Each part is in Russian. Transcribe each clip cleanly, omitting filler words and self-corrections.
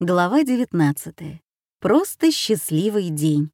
Глава 19. Просто счастливый день.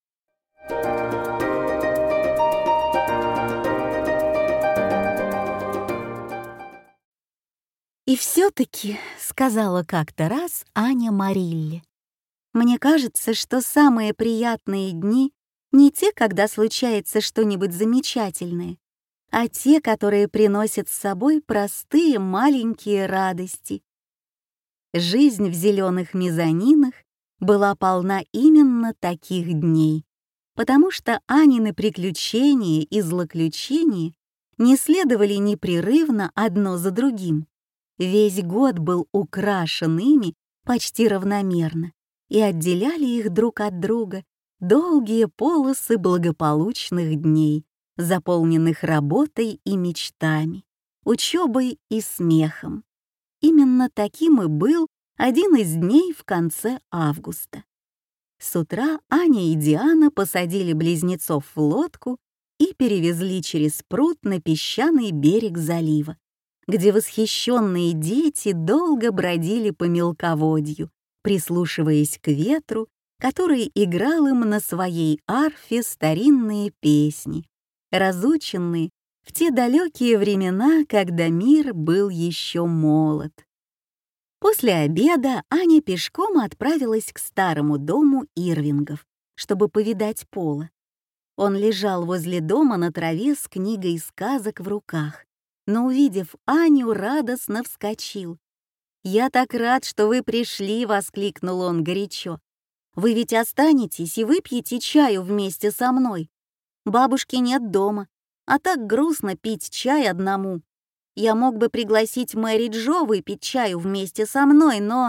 «И все-таки», — сказала как-то раз Аня Марилле, «мне кажется, что самые приятные дни не те, когда случается что-нибудь замечательное, а те, которые приносят с собой простые маленькие радости». Жизнь в зеленых мезонинах была полна именно таких дней, потому что Анины приключения и злоключения не следовали непрерывно одно за другим. Весь год был украшен ими почти равномерно, и отделяли их друг от друга долгие полосы благополучных дней, заполненных работой и мечтами, учебой и смехом. Именно таким и был один из дней в конце августа. С утра Аня и Диана посадили близнецов в лодку и перевезли через пруд на песчаный берег залива, где восхищенные дети долго бродили по мелководью, прислушиваясь к ветру, который играл им на своей арфе старинные песни, разученные в те далекие времена, когда мир был еще молод. После обеда Аня пешком отправилась к старому дому Ирвингов, чтобы повидать Пола. Он лежал возле дома на траве с книгой сказок в руках, но, увидев Аню, радостно вскочил. «Я так рад, что вы пришли!» — воскликнул он горячо. «Вы ведь останетесь и выпьете чаю вместе со мной. Бабушки нет дома, а так грустно пить чай одному. Я мог бы пригласить Мэри Джо выпить чаю вместе со мной, но...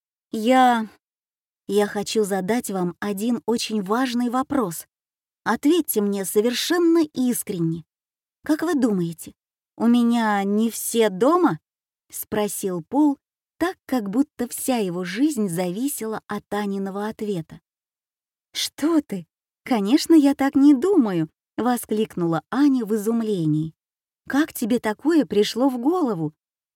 Я хочу задать вам один очень важный вопрос. Ответьте мне совершенно искренне. Как вы думаете, у меня не все дома?» — спросил Пол, так, как будто вся его жизнь зависела от Аниного ответа. «Что ты? Конечно, я так не думаю!» — воскликнула Аня в изумлении. «Как тебе такое пришло в голову?»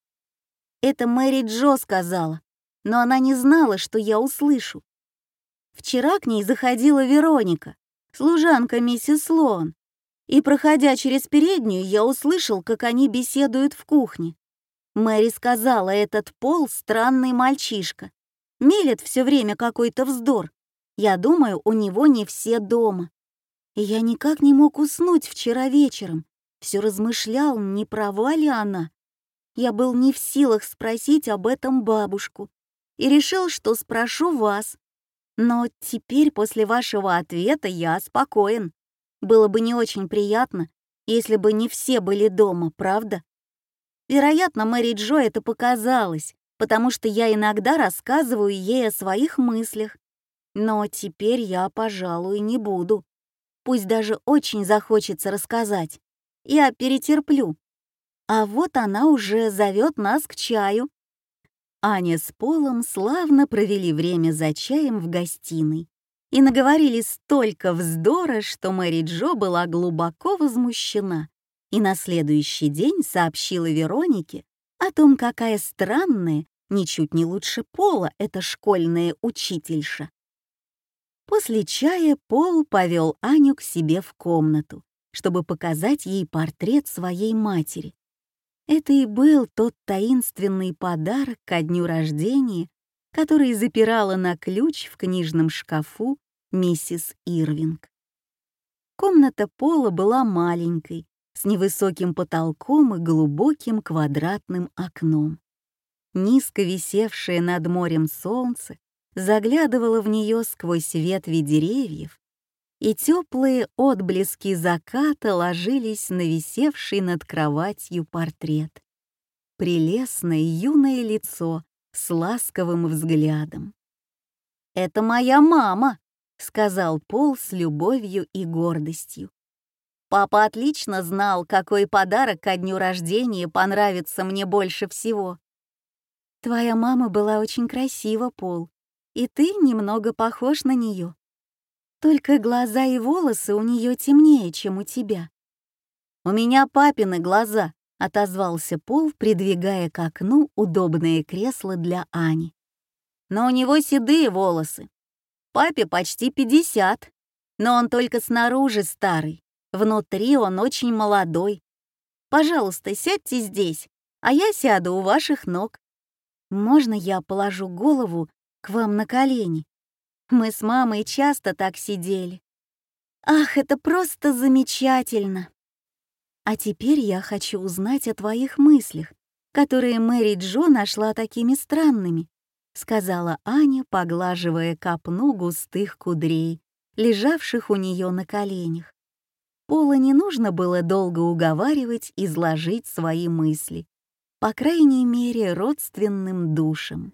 «Это Мэри Джо сказала, но она не знала, что я услышу. Вчера к ней заходила Вероника, служанка миссис Слоан, и, проходя через переднюю, я услышал, как они беседуют в кухне. Мэри сказала, этот Пол — странный мальчишка, мелет все время какой-то вздор. Я думаю, у него не все дома. И я никак не мог уснуть вчера вечером, все размышлял, не права ли она. Я был не в силах спросить об этом бабушку и решил, что спрошу вас. Но теперь после вашего ответа я спокоен. Было бы не очень приятно, если бы не все были дома, правда? Вероятно, Мэри Джо это показалось, потому что я иногда рассказываю ей о своих мыслях. Но теперь я, пожалуй, не буду. Пусть даже очень захочется рассказать. Я перетерплю. А вот она уже зовет нас к чаю». Аня с Полом славно провели время за чаем в гостиной и наговорили столько вздора, что Мэри Джо была глубоко возмущена и на следующий день сообщила Веронике о том, какая странная, ничуть не лучше Пола, эта школьная учительша. После чая Пол повел Аню к себе в комнату, чтобы показать ей портрет своей матери. Это и был тот таинственный подарок ко дню рождения, который запирала на ключ в книжном шкафу миссис Ирвинг. Комната Пола была маленькой, с невысоким потолком и глубоким квадратным окном. Низко висевшее над морем солнце заглядывало в нее сквозь ветви деревьев, и теплые отблески заката ложились на висевший над кроватью портрет. Прелестное юное лицо с ласковым взглядом. «Это моя мама», — сказал Пол с любовью и гордостью. «Папа отлично знал, какой подарок ко дню рождения понравится мне больше всего». «Твоя мама была очень красива, Пол, и ты немного похож на нее. Только глаза и волосы у нее темнее, чем у тебя». «У меня папины глаза», — отозвался Пол, придвигая к окну удобное кресло для Ани. но у него седые волосы. Папе почти 50, но он только снаружи старый, внутри он очень молодой. Пожалуйста, сядьте здесь, а я сяду у ваших ног. Можно я положу голову к вам на колени? Мы с мамой часто так сидели. Ах, это просто замечательно! А теперь я хочу узнать о твоих мыслях, которые Мэри Джо нашла такими странными, сказала Аня, поглаживая копну густых кудрей, лежавших у нее на коленях. Пола не нужно было долго уговаривать изложить свои мысли, по крайней мере, родственным душам.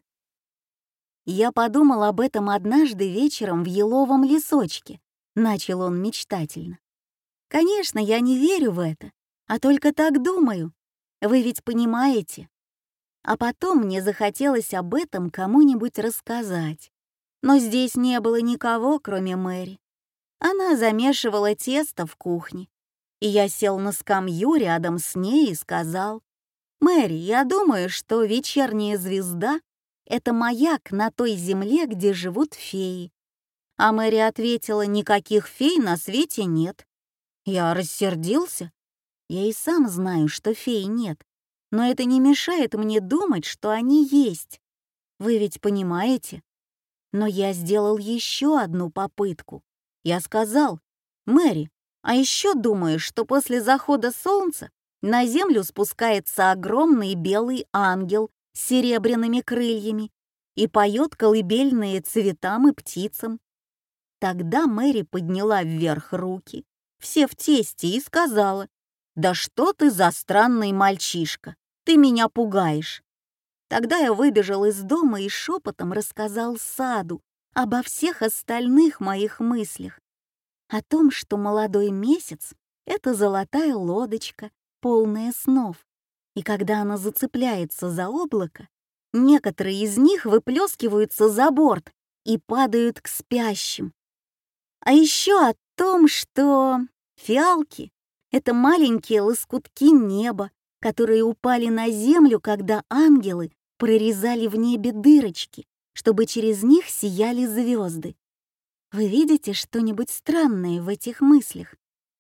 «Я подумал об этом однажды вечером в еловом лесочке», — начал он мечтательно. «Конечно, я не верю в это, а только так думаю. Вы ведь понимаете?» А потом мне захотелось об этом кому-нибудь рассказать. Но здесь не было никого, кроме Мэри. Она замешивала тесто в кухне, и я сел на скамью рядом с ней и сказал: «Мэри, я думаю, что вечерняя звезда — это маяк на той земле, где живут феи». А Мэри ответила: «Никаких фей на свете нет». Я рассердился. Я и сам знаю, что фей нет, но это не мешает мне думать, что они есть. Вы ведь понимаете? Но я сделал еще одну попытку. Я сказал: «Мэри, а еще думаю, что после захода солнца на землю спускается огромный белый ангел с серебряными крыльями и поет колыбельные цветам и птицам». Тогда Мэри подняла вверх руки, все в тесте, и сказала: «Да что ты за странный мальчишка, ты меня пугаешь». Тогда я выбежал из дома и шепотом рассказал Саду обо всех остальных моих мыслях, о том, что молодой месяц — это золотая лодочка, полная снов, и когда она зацепляется за облако, некоторые из них выплескиваются за борт и падают к спящим. А еще о том, что фиалки — это маленькие лоскутки неба, которые упали на землю, когда ангелы прорезали в небе дырочки, чтобы через них сияли звезды. Вы видите что-нибудь странное в этих мыслях?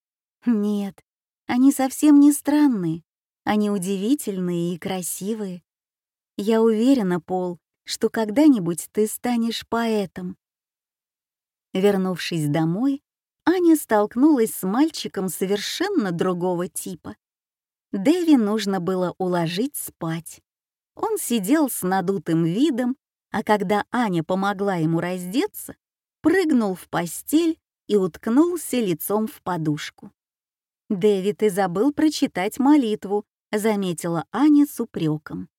Нет, они совсем не странные, они удивительные и красивые. Я уверена, Пол, что когда-нибудь ты станешь поэтом. Вернувшись домой, Аня столкнулась с мальчиком совершенно другого типа. Дэви нужно было уложить спать. Он сидел с надутым видом, а когда Аня помогла ему раздеться, прыгнул в постель и уткнулся лицом в подушку. «Дэви, ты забыл прочитать молитву», — заметила Аня с упреком.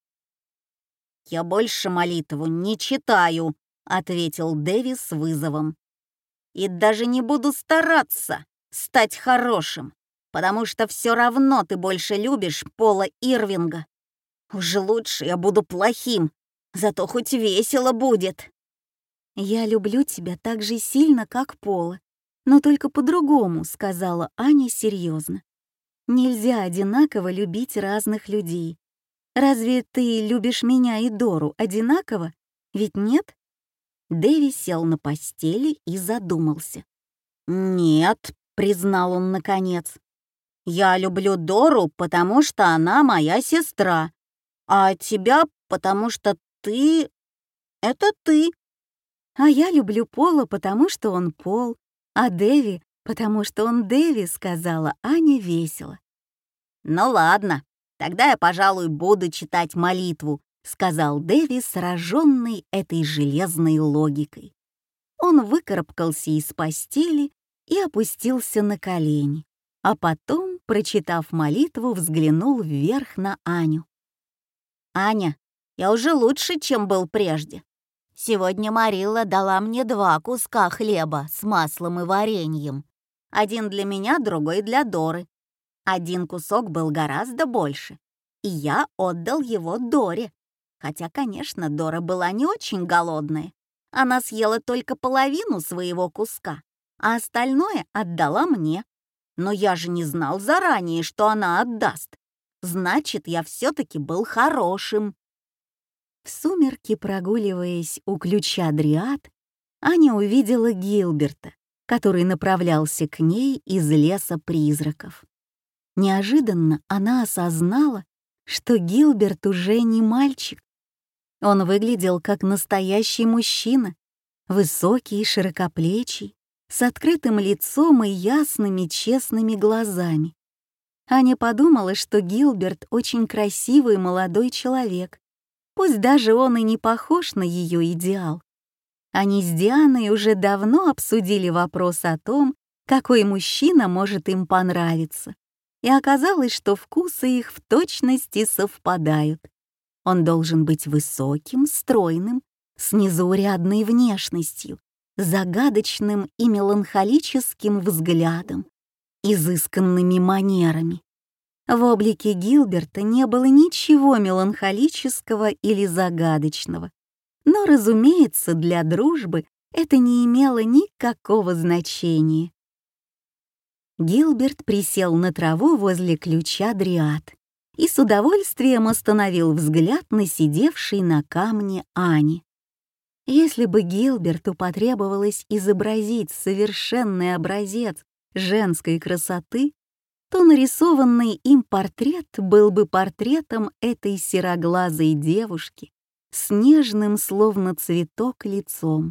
«Я больше молитву не читаю», — ответил Дэви с вызовом. «И даже не буду стараться стать хорошим, потому что все равно ты больше любишь Пола Ирвинга. Уже лучше я буду плохим, зато хоть весело будет». «Я люблю тебя так же сильно, как Пола, но только по-другому», — сказала Аня серьезно. «Нельзя одинаково любить разных людей. Разве ты любишь меня и Дору одинаково? Ведь нет?» Дэви сел на постели и задумался. «Нет», — признал он наконец. «Я люблю Дору, потому что она моя сестра, а тебя, потому что ты — это ты». «А я люблю Пола, потому что он Пол, а Дэви, потому что он Дэви», — сказала Аня весело. «Ну ладно, тогда я, пожалуй, буду читать молитву», — сказал Дэви, сраженный этой железной логикой. Он выкарабкался из постели и опустился на колени, а потом, прочитав молитву, взглянул вверх на Аню. «Аня, я уже лучше, чем был прежде. Сегодня Марилла дала мне 2 куска хлеба с маслом и вареньем. Один для меня, другой для Доры. Один кусок был гораздо больше, и я отдал его Доре. Хотя, конечно, Дора была не очень голодная. Она съела только половину своего куска, а остальное отдала мне. Но я же не знал заранее, что она отдаст. Значит, я все-таки был хорошим». В сумерки, прогуливаясь у ключа Дриад, Аня увидела Гилберта, который направлялся к ней из леса призраков. Неожиданно она осознала, что Гилберт уже не мальчик. Он выглядел как настоящий мужчина, высокий и широкоплечий, с открытым лицом и ясными, честными глазами. Аня подумала, что Гилберт очень красивый молодой человек, пусть даже он и не похож на ее идеал. Они с Дианой уже давно обсудили вопрос о том, какой мужчина может им понравиться, и оказалось, что вкусы их в точности совпадают. Он должен быть высоким, стройным, с незаурядной внешностью, загадочным и меланхолическим взглядом, изысканными манерами. В облике Гилберта не было ничего меланхолического или загадочного, но, разумеется, для дружбы это не имело никакого значения. Гилберт присел на траву возле ключа Дриад и с удовольствием остановил взгляд на сидевшей на камне Ани. Если бы Гилберту потребовалось изобразить совершенный образец женской красоты, то нарисованный им портрет был бы портретом этой сероглазой девушки с нежным, словно цветок, лицом.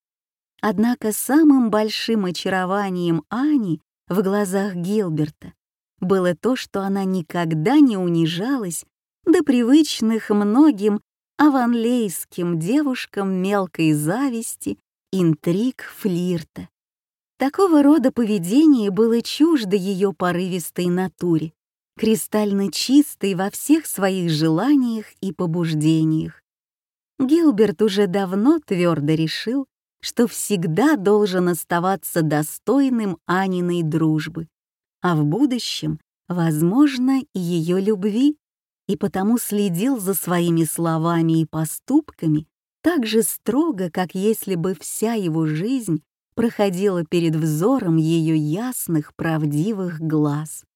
Однако самым большим очарованием Ани в глазах Гилберта было то, что она никогда не унижалась до привычных многим аванлейским девушкам мелкой зависти, интриг, флирта. Такого рода поведение было чуждо ее порывистой натуре, кристально чистой во всех своих желаниях и побуждениях. Гилберт уже давно твердо решил, что всегда должен оставаться достойным Аниной дружбы, а в будущем, возможно, и ее любви, и потому следил за своими словами и поступками так же строго, как если бы вся его жизнь проходила перед взором ее ясных, правдивых глаз.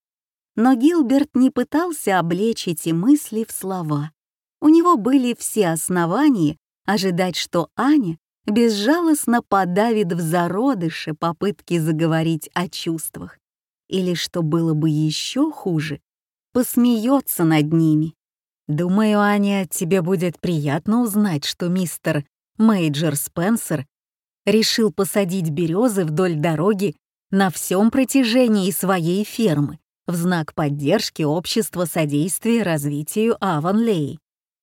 Но Гилберт не пытался облечь эти мысли в слова. У него были все основания ожидать, что Аня безжалостно подавит в зародыше попытки заговорить о чувствах, или, что было бы еще хуже, посмеется над ними. «Думаю, Аня, тебе будет приятно узнать, что мистер Мейджор Спенсер решил посадить березы вдоль дороги на всем протяжении своей фермы в знак поддержки общества содействия развитию Авонлей.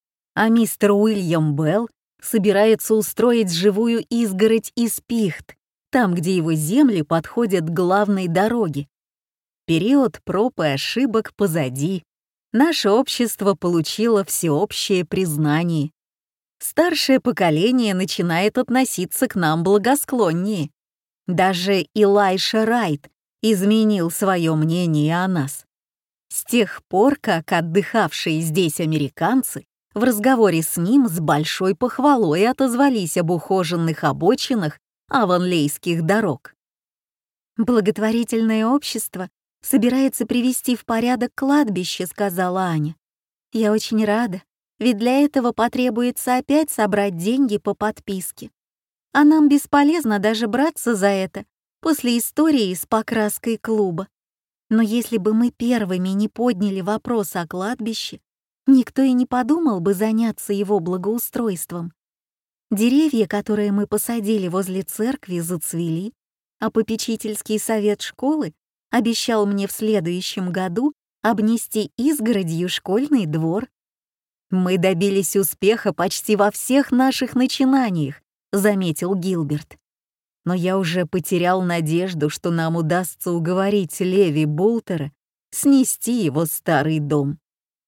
А мистер Уильям Белл собирается устроить живую изгородь из пихт, там, где его земли подходят к главной дороге. Период проб и ошибок позади. Наше общество получило всеобщее признание. Старшее поколение начинает относиться к нам благосклоннее. Даже Илайша Райт изменил свое мнение о нас. С тех пор, как отдыхавшие здесь американцы в разговоре с ним с большой похвалой отозвались об ухоженных обочинах авонлейских дорог. «Благотворительное общество собирается привести в порядок кладбище», — сказала Аня. «Я очень рада, ведь для этого потребуется опять собрать деньги по подписке. А нам бесполезно даже браться за это после истории с покраской клуба. Но если бы мы первыми не подняли вопрос о кладбище, никто и не подумал бы заняться его благоустройством. Деревья, которые мы посадили возле церкви, зацвели, а попечительский совет школы обещал мне в следующем году обнести изгородью школьный двор. Мы добились успеха почти во всех наших начинаниях», — заметил Гилберт. «Но я уже потерял надежду, что нам удастся уговорить Леви Бултера снести его старый дом.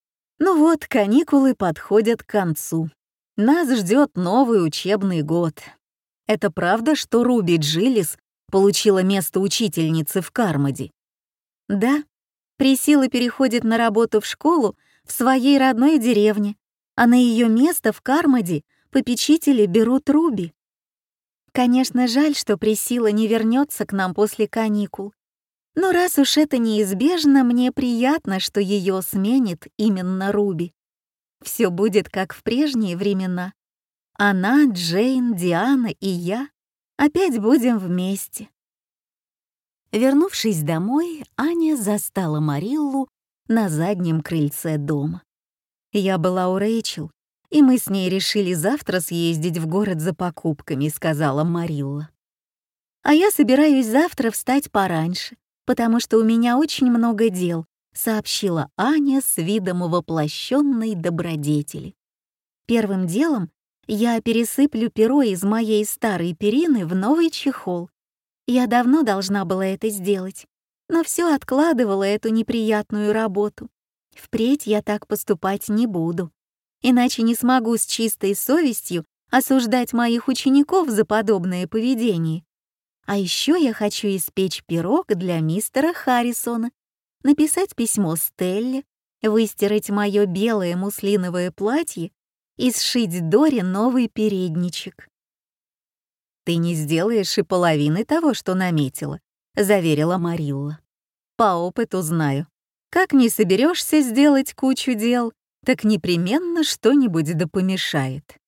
Ну вот, каникулы подходят к концу. Нас ждет новый учебный год. Это правда, что Руби Джилис получила место учительницы в Кармоди?» «Да, Присила переходит на работу в школу в своей родной деревне, а на ее место в Кармоди попечители берут Руби. Конечно, жаль, что Присила не вернется к нам после каникул. Но раз уж это неизбежно, мне приятно, что ее сменит именно Руби. Все будет как в прежние времена. Она, Джейн, Диана и я опять будем вместе. Вернувшись домой, Аня застала Мариллу на заднем крыльце дома. Я была у Рэйчел, и мы с ней решили завтра съездить в город за покупками, сказала Марилла. А я собираюсь завтра встать пораньше, потому что у меня очень много дел, сообщила Аня с видом воплощенной добродетели. Первым делом я пересыплю перо из моей старой перины в новый чехол. Я давно должна была это сделать, но все откладывала эту неприятную работу. Впредь я так поступать не буду, иначе не смогу с чистой совестью осуждать моих учеников за подобное поведение. А еще я хочу испечь пирог для мистера Харрисона, написать письмо Стелле, выстирать мое белое муслиновое платье и сшить Доре новый передничек. «Ты не сделаешь и половины того, что наметила», — заверила Марилла. «По опыту знаю. Как не соберешься сделать кучу дел, так непременно что-нибудь да помешает».